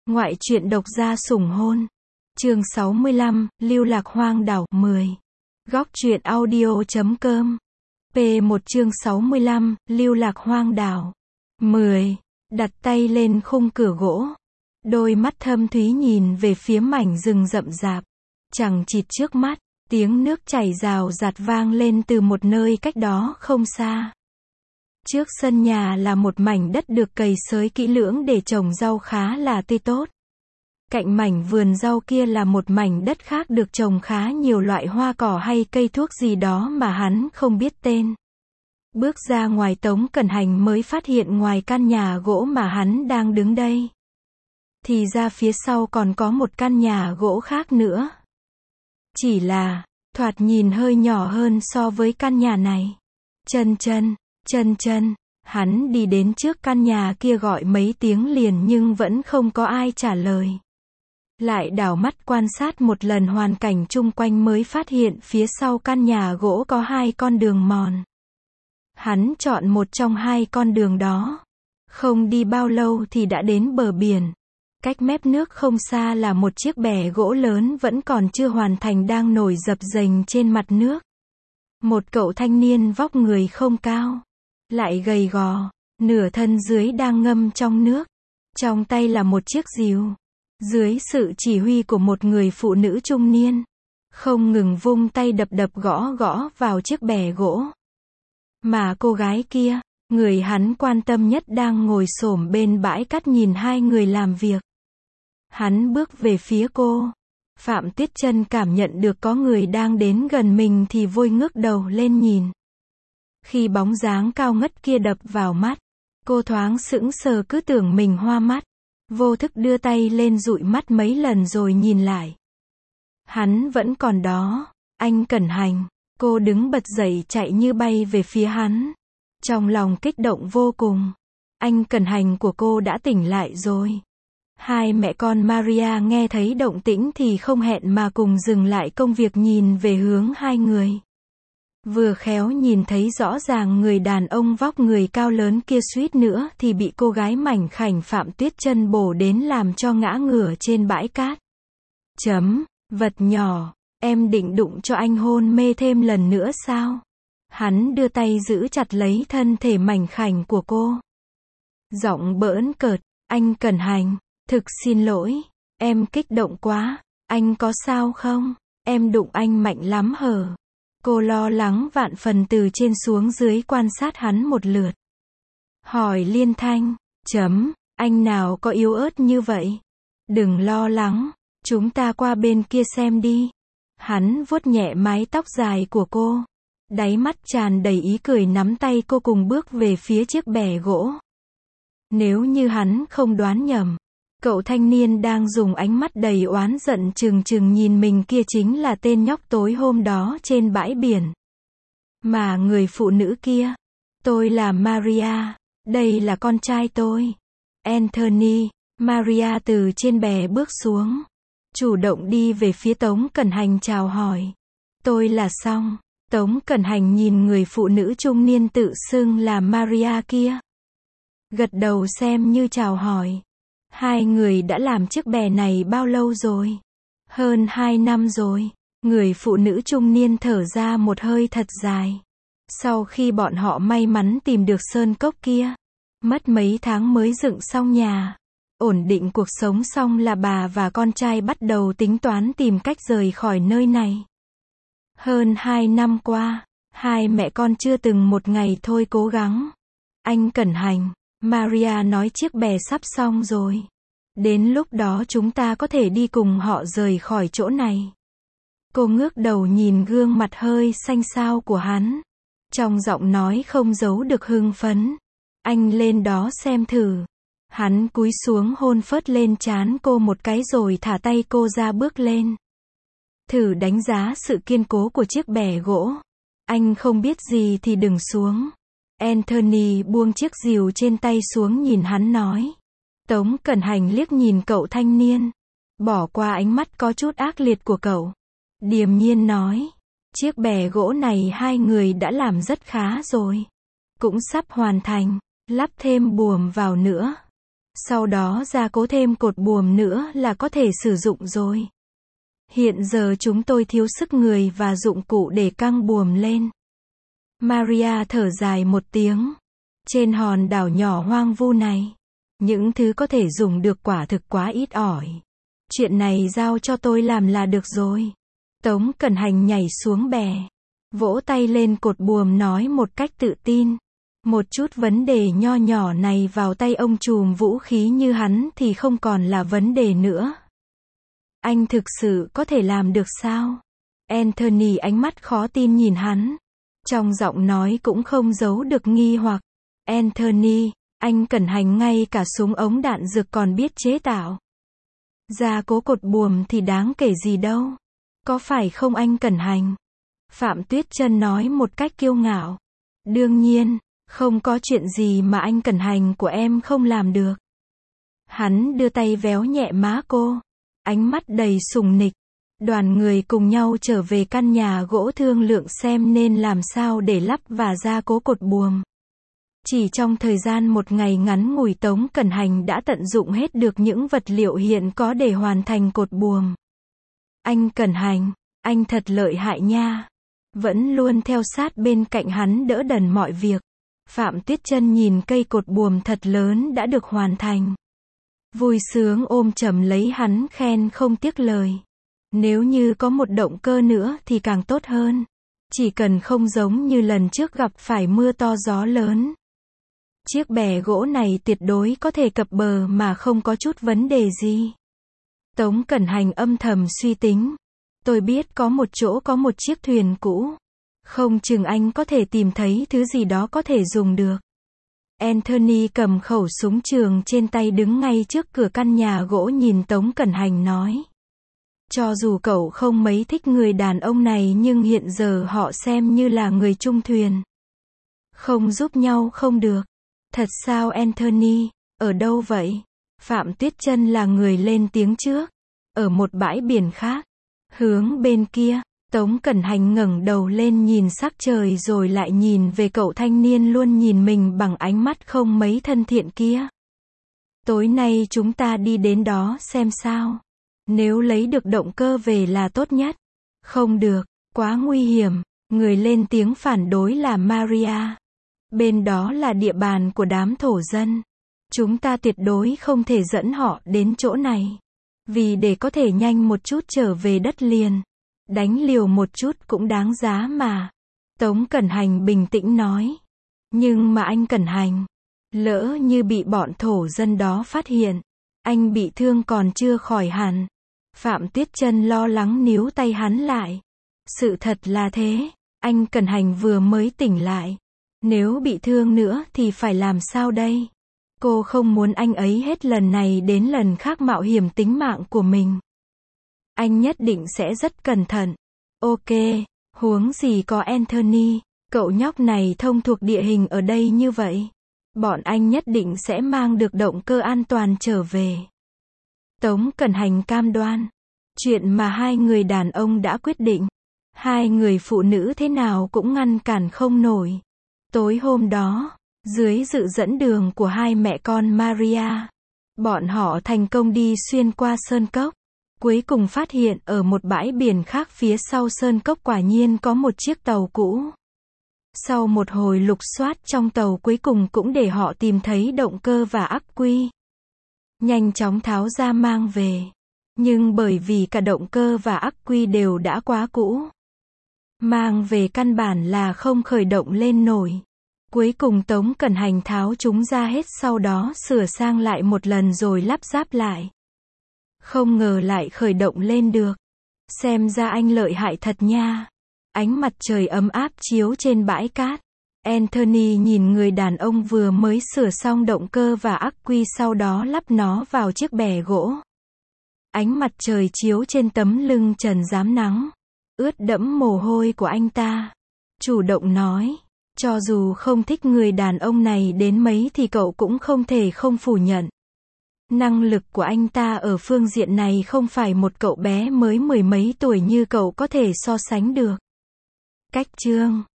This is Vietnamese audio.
Ngoại truyện độc gia sủng hôn. Chương 65, Lưu lạc hoang đảo 10. Góc truyện audio.com. P1 chương 65, Lưu lạc hoang đảo 10. Đặt tay lên khung cửa gỗ. Đôi mắt thâm thúy nhìn về phía mảnh rừng rậm rạp. Chằng chịt trước mắt, tiếng nước chảy rào rạt vang lên từ một nơi cách đó không xa. Trước sân nhà là một mảnh đất được cày xới kỹ lưỡng để trồng rau khá là tươi tốt. Cạnh mảnh vườn rau kia là một mảnh đất khác được trồng khá nhiều loại hoa cỏ hay cây thuốc gì đó mà hắn không biết tên. Bước ra ngoài Tống Cẩn Hành mới phát hiện ngoài căn nhà gỗ mà hắn đang đứng đây, thì ra phía sau còn có một căn nhà gỗ khác nữa. Chỉ là, thoạt nhìn hơi nhỏ hơn so với căn nhà này. Chân, hắn đi đến trước căn nhà kia gọi mấy tiếng liền nhưng vẫn không có ai trả lời. Lại đảo mắt quan sát một lần hoàn cảnh chung quanh mới phát hiện phía sau căn nhà gỗ có hai con đường mòn. Hắn chọn một trong hai con đường đó. Không đi bao lâu thì đã đến bờ biển. Cách mép nước không xa là một chiếc bè gỗ lớn vẫn còn chưa hoàn thành đang nổi dập dềnh trên mặt nước. Một cậu thanh niên vóc người không cao, lại gầy gò, nửa thân dưới đang ngâm trong nước. Trong tay là một chiếc rìu. Dưới sự chỉ huy của một người phụ nữ trung niên, không ngừng vung tay đập gõ vào chiếc bè gỗ. Mà cô gái kia, người hắn quan tâm nhất đang ngồi xổm bên bãi cát nhìn hai người làm việc. Hắn bước về phía cô. Phạm Tuyết Chân cảm nhận được có người đang đến gần mình thì vội ngước đầu lên nhìn. Khi bóng dáng cao ngất kia đập vào mắt, cô thoáng sững sờ cứ tưởng mình hoa mắt. Vô thức đưa tay lên dụi mắt mấy lần rồi nhìn lại. Hắn vẫn còn đó. Anh Cẩn Hành. Cô đứng bật dậy chạy như bay về phía hắn. Trong lòng kích động vô cùng. Anh Cẩn Hành của cô đã tỉnh lại rồi. Hai mẹ con Maria nghe thấy động tĩnh thì không hẹn mà cùng dừng lại công việc nhìn về hướng hai người. Vừa khéo nhìn thấy rõ ràng người đàn ông vóc người cao lớn kia suýt nữa thì bị cô gái mảnh khảnh Phạm Tuyết Chân bổ đến làm cho ngã ngửa trên bãi cát. Vật nhỏ, em định đụng cho anh hôn mê thêm lần nữa sao? Hắn đưa tay giữ chặt lấy thân thể mảnh khảnh của cô. Giọng bỡn cợt, anh Cẩn Hành, thực xin lỗi, em kích động quá, anh có sao không? Em đụng anh mạnh lắm hở? Cô lo lắng vạn phần từ trên xuống dưới quan sát hắn một lượt. Hỏi liên thanh, anh nào có yếu ớt như vậy? Đừng lo lắng, chúng ta qua bên kia xem đi. Hắn vuốt nhẹ mái tóc dài của cô. Đáy mắt tràn đầy ý cười nắm tay cô cùng bước về phía chiếc bè gỗ. Nếu như hắn không đoán nhầm, cậu thanh niên đang dùng ánh mắt đầy oán giận trừng nhìn mình kia chính là tên nhóc tối hôm đó trên bãi biển. Mà người phụ nữ kia, tôi là Maria, đây là con trai tôi, Anthony. Maria từ trên bè bước xuống, chủ động đi về phía Tống Cẩn Hành chào hỏi. Tôi là Song. Tống Cẩn Hành nhìn người phụ nữ trung niên tự xưng là Maria kia, gật đầu xem như chào hỏi. Hai người đã làm chiếc bè này bao lâu rồi? Hơn 2 năm rồi. Người phụ nữ trung niên thở ra một hơi thật dài. Sau khi bọn họ may mắn tìm được sơn cốc kia, mất mấy tháng mới dựng xong nhà, ổn định cuộc sống xong là bà và con trai bắt đầu tính toán tìm cách rời khỏi nơi này. Hơn 2 năm qua, hai mẹ con chưa từng một ngày thôi cố gắng. Anh Cẩn Hành, Maria nói chiếc bè sắp xong rồi. Đến lúc đó chúng ta có thể đi cùng họ rời khỏi chỗ này. Cô ngước đầu nhìn gương mặt hơi xanh xao của hắn. Trong giọng nói không giấu được hưng phấn. Anh lên đó xem thử. Hắn cúi xuống hôn phớt lên trán cô một cái rồi thả tay cô ra bước lên. Thử đánh giá sự kiên cố của chiếc bè gỗ. Anh không biết gì thì đừng xuống. Anthony buông chiếc rìu trên tay xuống nhìn hắn nói. Tống Cẩn Hành liếc nhìn cậu thanh niên, bỏ qua ánh mắt có chút ác liệt của cậu. Điềm nhiên nói, chiếc bè gỗ này hai người đã làm rất khá rồi. Cũng sắp hoàn thành, lắp thêm buồm vào nữa. Sau đó gia cố thêm cột buồm nữa là có thể sử dụng rồi. Hiện giờ chúng tôi thiếu sức người và dụng cụ để căng buồm lên. Maria thở dài một tiếng. Trên hòn đảo nhỏ hoang vu này, những thứ có thể dùng được quả thực quá ít ỏi. Chuyện này giao cho tôi làm là được rồi. Tống Cẩn Hành nhảy xuống bè, vỗ tay lên cột buồm nói một cách tự tin. Một chút vấn đề nho nhỏ này vào tay ông trùm vũ khí như hắn thì không còn là vấn đề nữa. Anh thực sự có thể làm được sao? Anthony ánh mắt khó tin nhìn hắn. Trong giọng nói cũng không giấu được nghi hoặc. Anthony, anh Cẩn Hành ngay cả súng ống đạn dược còn biết chế tạo. Gia cố cột buồm thì đáng kể gì đâu. Có phải không anh Cẩn Hành? Phạm Tuyết Chân nói một cách kiêu ngạo. Đương nhiên, không có chuyện gì mà anh Cẩn Hành của em không làm được. Hắn đưa tay véo nhẹ má cô. Ánh mắt đầy sùng nịch. Đoàn người cùng nhau trở về căn nhà gỗ thương lượng xem nên làm sao để lắp và gia cố cột buồm. Chỉ trong thời gian một ngày ngắn ngủi Tống Cẩn Hành đã tận dụng hết được những vật liệu hiện có để hoàn thành cột buồm. Anh Cẩn Hành, anh thật lợi hại nha. Vẫn luôn theo sát bên cạnh hắn đỡ đần mọi việc. Phạm Tuyết Chân nhìn cây cột buồm thật lớn đã được hoàn thành. Vui sướng ôm chầm lấy hắn khen không tiếc lời. Nếu như có một động cơ nữa thì càng tốt hơn. Chỉ cần không giống như lần trước gặp phải mưa to gió lớn. Chiếc bè gỗ này tuyệt đối có thể cập bờ mà không có chút vấn đề gì. Tống Cẩn Hành âm thầm suy tính. Tôi biết có một chỗ có một chiếc thuyền cũ. Không chừng anh có thể tìm thấy thứ gì đó có thể dùng được. Anthony cầm khẩu súng trường trên tay đứng ngay trước cửa căn nhà gỗ nhìn Tống Cẩn Hành nói. Cho dù cậu không mấy thích người đàn ông này nhưng hiện giờ họ xem như là người chung thuyền. Không giúp nhau không được. Thật sao Anthony? Ở đâu vậy? Phạm Tuyết Chân là người lên tiếng trước. Ở một bãi biển khác. Hướng bên kia. Tống Cẩn Hành ngẩng đầu lên nhìn sắc trời rồi lại nhìn về cậu thanh niên luôn nhìn mình bằng ánh mắt không mấy thân thiện kia. Tối nay chúng ta đi đến đó xem sao. Nếu lấy được động cơ về là tốt nhất. Không được, quá nguy hiểm. Người lên tiếng phản đối là Maria. Bên đó là địa bàn của đám thổ dân. Chúng ta tuyệt đối không thể dẫn họ đến chỗ này. Vì để có thể nhanh một chút trở về đất liền. Đánh liều một chút cũng đáng giá mà. Tống Cẩn Hành bình tĩnh nói. Nhưng mà anh Cẩn Hành, lỡ như bị bọn thổ dân đó phát hiện, anh bị thương còn chưa khỏi hẳn. Phạm Tuyết Chân lo lắng níu tay hắn lại. Sự thật là thế, anh Cẩn Hành vừa mới tỉnh lại. Nếu bị thương nữa thì phải làm sao đây? Cô không muốn anh ấy hết lần này đến lần khác mạo hiểm tính mạng của mình. Anh nhất định sẽ rất cẩn thận. Ok, huống gì có Anthony, cậu nhóc này thông thuộc địa hình ở đây như vậy. Bọn anh nhất định sẽ mang được động cơ an toàn trở về. Tống Cẩn Hành cam đoan. Chuyện mà hai người đàn ông đã quyết định. Hai người phụ nữ thế nào cũng ngăn cản không nổi. Tối hôm đó, dưới sự dẫn đường của hai mẹ con Maria, bọn họ thành công đi xuyên qua sơn cốc. Cuối cùng phát hiện ở một bãi biển khác phía sau sơn cốc quả nhiên có một chiếc tàu cũ. Sau một hồi lục soát trong tàu cuối cùng cũng để họ tìm thấy động cơ và ắc quy. Nhanh chóng tháo ra mang về. Nhưng bởi vì cả động cơ và ắc quy đều đã quá cũ. Mang về căn bản là không khởi động lên nổi. Cuối cùng Tống Cẩn Hành tháo chúng ra hết sau đó sửa sang lại một lần rồi lắp ráp lại. Không ngờ lại khởi động lên được. Xem ra anh lợi hại thật nha. Ánh mặt trời ấm áp chiếu trên bãi cát. Anthony nhìn người đàn ông vừa mới sửa xong động cơ và ắc quy sau đó lắp nó vào chiếc bè gỗ. Ánh mặt trời chiếu trên tấm lưng trần rám nắng. Ướt đẫm mồ hôi của anh ta. Chủ động nói. Cho dù không thích người đàn ông này đến mấy thì cậu cũng không thể không phủ nhận. Năng lực của anh ta ở phương diện này không phải một cậu bé mới mười mấy tuổi như cậu có thể so sánh được. Cách chương